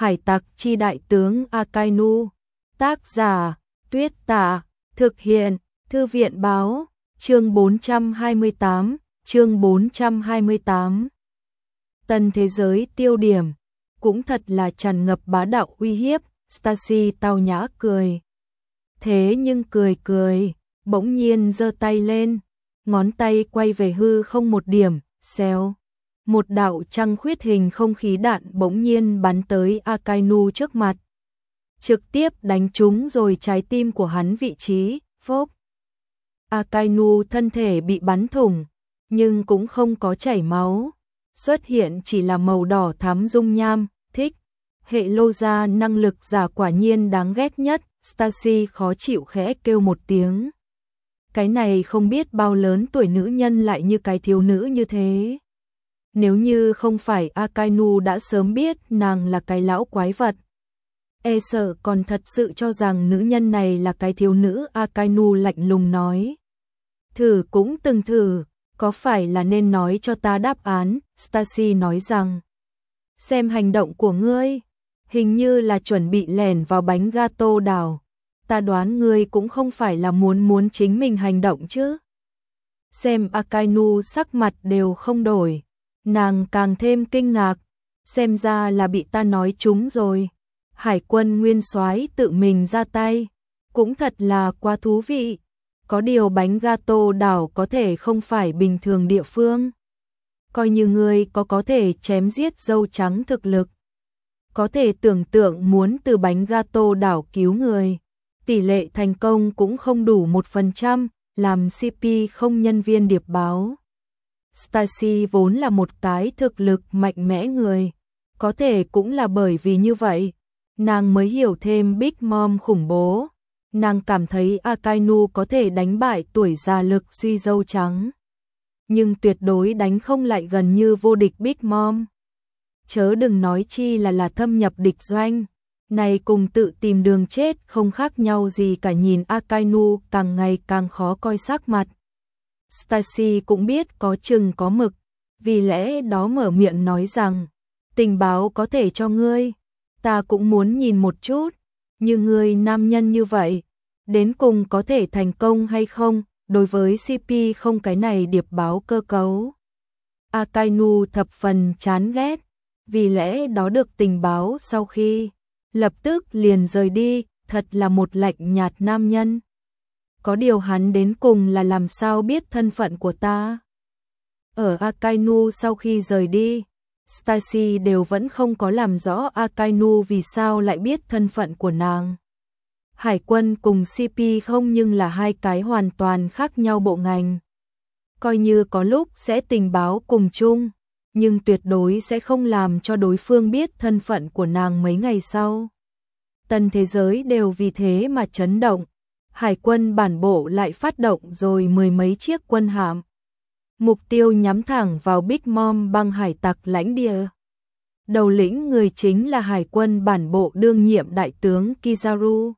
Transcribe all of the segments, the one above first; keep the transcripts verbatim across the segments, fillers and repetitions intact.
Hải tặc chi đại tướng Akainu. Tác giả Tuyết Tạ. Thực hiện Thư viện báo. Chương bốn trăm hai mươi tám. Chương bốn trăm hai mươi tám. Tân thế giới tiêu điểm. Cũng thật là tràn ngập bá đạo uy hiếp. Stacy tao nhã cười. Thế nhưng cười cười, bỗng nhiên giơ tay lên, ngón tay quay về hư không một điểm, xèo. Một đạo trăng khuyết hình không khí đạn bỗng nhiên bắn tới Akainu trước mặt. Trực tiếp đánh trúng rồi trái tim của hắn vị trí, phốc. Akainu thân thể bị bắn thủng, nhưng cũng không có chảy máu. Xuất hiện chỉ là màu đỏ thắm dung nham, thích. Hệ lô gia năng lực giả quả nhiên đáng ghét nhất, Stacy khó chịu khẽ kêu một tiếng. Cái này không biết bao lớn tuổi nữ nhân lại như cái thiếu nữ như thế. Nếu như không phải Akainu đã sớm biết nàng là cái lão quái vật, e sợ còn thật sự cho rằng nữ nhân này là cái thiếu nữ. Akainu lạnh lùng nói. Thử cũng từng thử, có phải là nên nói cho ta đáp án? Stacy nói rằng. Xem hành động của ngươi, hình như là chuẩn bị lẻn vào bánh gato đào. Ta đoán ngươi cũng không phải là muốn muốn chính mình hành động chứ. Xem Akainu sắc mặt đều không đổi, nàng càng thêm kinh ngạc, xem ra là bị ta nói trúng rồi. Hải quân nguyên soái tự mình ra tay, cũng thật là quá thú vị. Có điều bánh gato đảo có thể không phải bình thường địa phương. Coi như ngươi có có thể chém giết dâu trắng thực lực, có thể tưởng tượng muốn từ bánh gato đảo cứu người, tỷ lệ thành công cũng không đủ một phần trăm, làm xê pê không nhân viên điệp báo. Stacy vốn là một cái thực lực mạnh mẽ người, có thể cũng là bởi vì như vậy, nàng mới hiểu thêm Big Mom khủng bố. Nàng cảm thấy Akainu có thể đánh bại tuổi già lực suy dâu trắng, nhưng tuyệt đối đánh không lại gần như vô địch Big Mom. Chớ đừng nói chi là là thâm nhập địch doanh, này cùng tự tìm đường chết không khác nhau gì cả. Nhìn Akainu càng ngày càng khó coi sắc mặt, Stacy cũng biết có chừng có mực, vì lẽ đó mở miệng nói rằng, tình báo có thể cho ngươi, ta cũng muốn nhìn một chút, như ngươi nam nhân như vậy, đến cùng có thể thành công hay không, đối với xê pê không cái này điệp báo cơ cấu. Akainu thập phần chán ghét, vì lẽ đó được tình báo sau khi lập tức liền rời đi, thật là một lạnh nhạt nam nhân. Có điều hắn đến cùng là làm sao biết thân phận của ta? Ở Akainu sau khi rời đi, Stacy đều vẫn không có làm rõ Akainu vì sao lại biết thân phận của nàng. Hải quân cùng xê pê không nhưng là hai cái hoàn toàn khác nhau bộ ngành. Coi như có lúc sẽ tình báo cùng chung, nhưng tuyệt đối sẽ không làm cho đối phương biết thân phận của nàng mấy ngày sau. Tân thế giới đều vì thế mà chấn động. Hải quân bản bộ lại phát động rồi mười mấy chiếc quân hạm. Mục tiêu nhắm thẳng vào Big Mom băng hải tặc lãnh địa. Đầu lĩnh người chính là hải quân bản bộ đương nhiệm đại tướng Kizaru.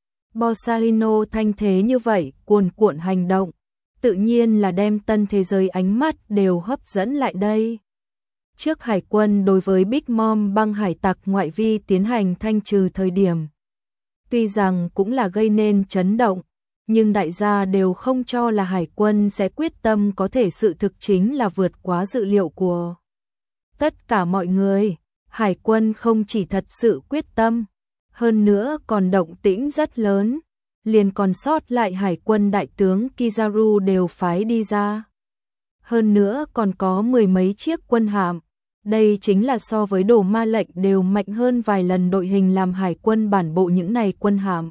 Borsalino thanh thế như vậy, cuồn cuộn hành động, tự nhiên là đem tân thế giới ánh mắt đều hấp dẫn lại đây. Trước hải quân đối với Big Mom băng hải tặc ngoại vi tiến hành thanh trừ thời điểm, tuy rằng cũng là gây nên chấn động, nhưng đại gia đều không cho là hải quân sẽ quyết tâm, có thể sự thực chính là vượt quá dự liệu của tất cả mọi người. Hải quân không chỉ thật sự quyết tâm, hơn nữa còn động tĩnh rất lớn, liền còn sót lại hải quân đại tướng Kizaru đều phái đi ra. Hơn nữa còn có mười mấy chiếc quân hạm, đây chính là so với đồ ma lệnh đều mạnh hơn vài lần đội hình làm hải quân bản bộ những này quân hạm.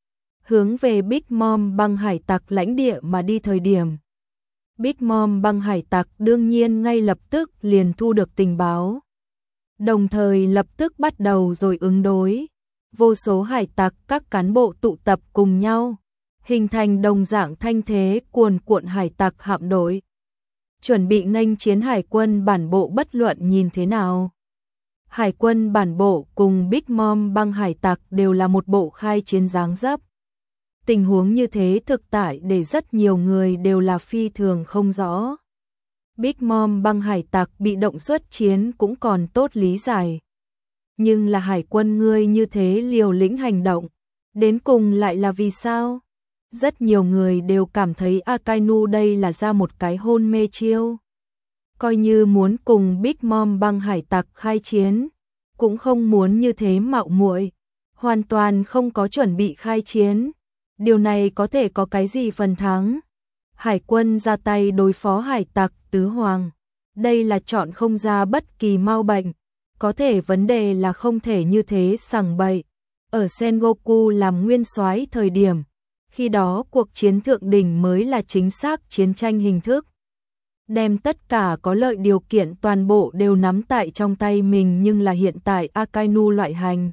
Hướng về Big Mom băng hải tặc lãnh địa mà đi thời điểm. Big Mom băng hải tặc đương nhiên ngay lập tức liền thu được tình báo. Đồng thời lập tức bắt đầu rồi ứng đối. Vô số hải tặc các cán bộ tụ tập cùng nhau, hình thành đồng dạng thanh thế cuồn cuộn hải tặc hạm đội. Chuẩn bị nghênh chiến hải quân bản bộ bất luận nhìn thế nào. Hải quân bản bộ cùng Big Mom băng hải tặc đều là một bộ khai chiến dáng dấp. Tình huống như thế thực tại để rất nhiều người đều là phi thường không rõ. Big Mom băng hải tặc bị động xuất chiến cũng còn tốt lý giải. Nhưng là hải quân ngươi như thế liều lĩnh hành động, đến cùng lại là vì sao? Rất nhiều người đều cảm thấy Akainu đây là ra một cái hôn mê chiêu. Coi như muốn cùng Big Mom băng hải tặc khai chiến, cũng không muốn như thế mạo muội, hoàn toàn không có chuẩn bị khai chiến. Điều này có thể có cái gì phần thắng? Hải quân ra tay đối phó hải tặc tứ hoàng. Đây là chọn không ra bất kỳ mau bệnh. Có thể vấn đề là không thể như thế sằng bậy. Ở Sengoku làm nguyên soái thời điểm, khi đó cuộc chiến thượng đỉnh mới là chính xác chiến tranh hình thức. Đem tất cả có lợi điều kiện toàn bộ đều nắm tại trong tay mình, nhưng là hiện tại Akainu loại hành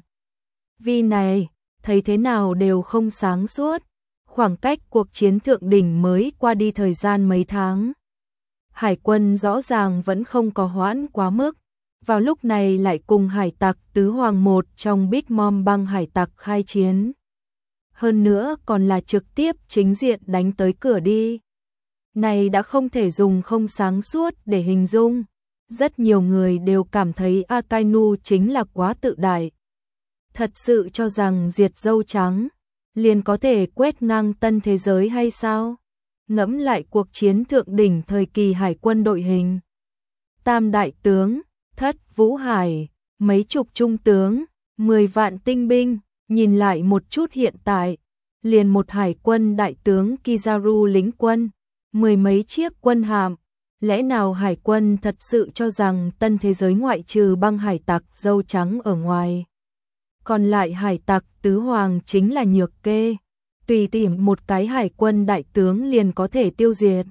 vi này, thấy thế nào đều không sáng suốt. Khoảng cách cuộc chiến thượng đỉnh mới qua đi thời gian mấy tháng. Hải quân rõ ràng vẫn không có hoãn quá mức. Vào lúc này lại cùng hải tặc tứ hoàng một trong Big Mom băng hải tặc khai chiến. Hơn nữa còn là trực tiếp chính diện đánh tới cửa đi. Này đã không thể dùng không sáng suốt để hình dung. Rất nhiều người đều cảm thấy Akainu chính là quá tự đại. Thật sự cho rằng diệt dâu trắng liền có thể quét ngang tân thế giới hay sao? Ngẫm lại cuộc chiến thượng đỉnh thời kỳ hải quân đội hình. Tam đại tướng, Thất Vũ Hải, mấy chục trung tướng, mười vạn tinh binh, nhìn lại một chút hiện tại, liền một hải quân đại tướng Kizaru lính quân, mười mấy chiếc quân hạm. Lẽ nào hải quân thật sự cho rằng tân thế giới ngoại trừ băng hải tặc dâu trắng ở ngoài, còn lại hải tặc tứ hoàng chính là nhược kê, tùy tiện một cái hải quân đại tướng liền có thể tiêu diệt.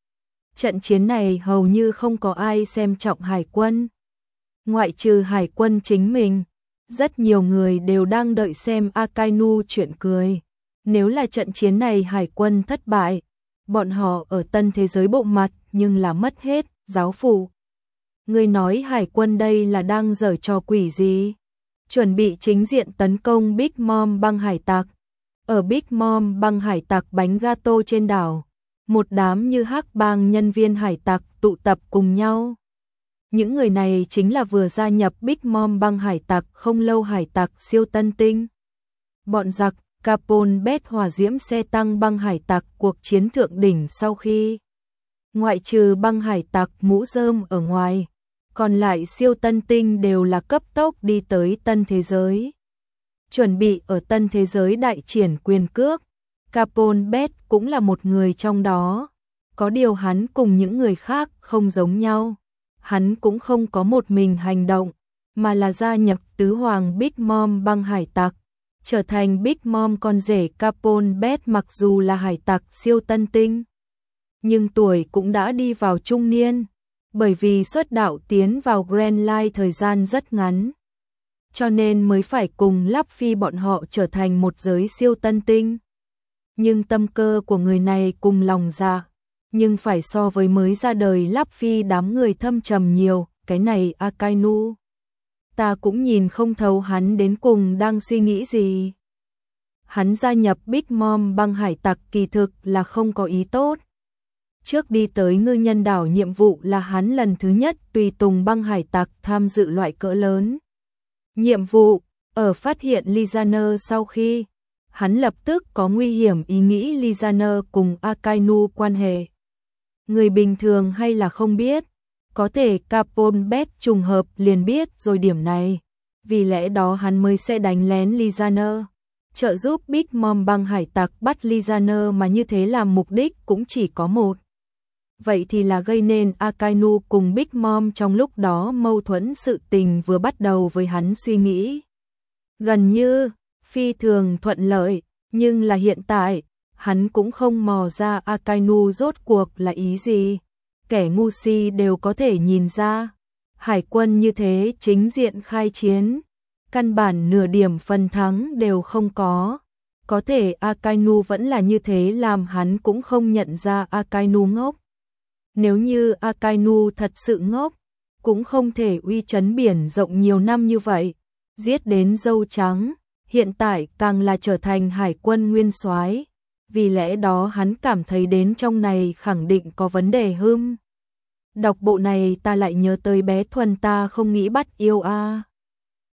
Trận chiến này hầu như không có ai xem trọng hải quân, ngoại trừ hải quân chính mình. Rất nhiều người đều đang đợi xem Akainu chuyện cười. Nếu là trận chiến này hải quân thất bại, bọn họ ở tân thế giới bộ mặt nhưng là mất hết giáo phụ. Người nói hải quân đây là đang giở trò quỷ gì? Chuẩn bị chính diện tấn công Big Mom băng hải tặc. Ở Big Mom băng hải tặc bánh gato trên đảo, một đám như hắc bang nhân viên hải tặc tụ tập cùng nhau. Những người này chính là vừa gia nhập Big Mom băng hải tặc không lâu hải tặc siêu tân tinh. Bọn giặc Capone bét hỏa diễm xe tăng băng hải tặc cuộc chiến thượng đỉnh sau khi ngoại trừ băng hải tặc mũ rơm ở ngoài, còn lại siêu tân tinh đều là cấp tốc đi tới tân thế giới. Chuẩn bị ở tân thế giới đại triển quyền cước. Capone bét cũng là một người trong đó. Có điều hắn cùng những người khác không giống nhau. Hắn cũng không có một mình hành động, mà là gia nhập tứ hoàng Big Mom băng hải tặc, trở thành Big Mom con rể Capone bét. Mặc dù là hải tặc siêu tân tinh, nhưng tuổi cũng đã đi vào trung niên, bởi vì xuất đạo tiến vào Grand Line thời gian rất ngắn, cho nên mới phải cùng Luffy bọn họ trở thành một giới siêu tân tinh. Nhưng tâm cơ của người này cùng lòng dạ, nhưng phải so với mới ra đời Luffy đám người thâm trầm nhiều. Cái này Akainu, ta cũng nhìn không thấu hắn đến cùng đang suy nghĩ gì. Hắn gia nhập Big Mom băng hải tặc kỳ thực là không có ý tốt. Trước đi tới ngư nhân đảo nhiệm vụ là hắn lần thứ nhất tùy tùng băng hải tặc tham dự loại cỡ lớn. Nhiệm vụ, ở phát hiện Lizaner sau khi, hắn lập tức có nguy hiểm ý nghĩ Lizaner cùng Akainu quan hệ. Người bình thường hay là không biết, có thể Capone bét trùng hợp liền biết rồi điểm này, vì lẽ đó hắn mới sẽ đánh lén Lizaner, trợ giúp Big Mom băng hải tặc bắt Lizaner, mà như thế làm mục đích cũng chỉ có một. Vậy thì là gây nên Akainu cùng Big Mom trong lúc đó mâu thuẫn. Sự tình vừa bắt đầu với hắn suy nghĩ gần như phi thường thuận lợi, nhưng là hiện tại, hắn cũng không mò ra Akainu rốt cuộc là ý gì. Kẻ ngu si đều có thể nhìn ra, hải quân như thế chính diện khai chiến, căn bản nửa điểm phần thắng đều không có. Có thể Akainu vẫn là như thế làm hắn cũng không nhận ra Akainu ngốc. Nếu như Akainu thật sự ngốc, cũng không thể uy chấn biển rộng nhiều năm như vậy, giết đến dâu trắng, hiện tại càng là trở thành hải quân nguyên soái. Vì lẽ đó hắn cảm thấy đến trong này khẳng định có vấn đề hưm. Đọc bộ này ta lại nhớ tới bé Thuần ta không nghĩ bắt yêu a.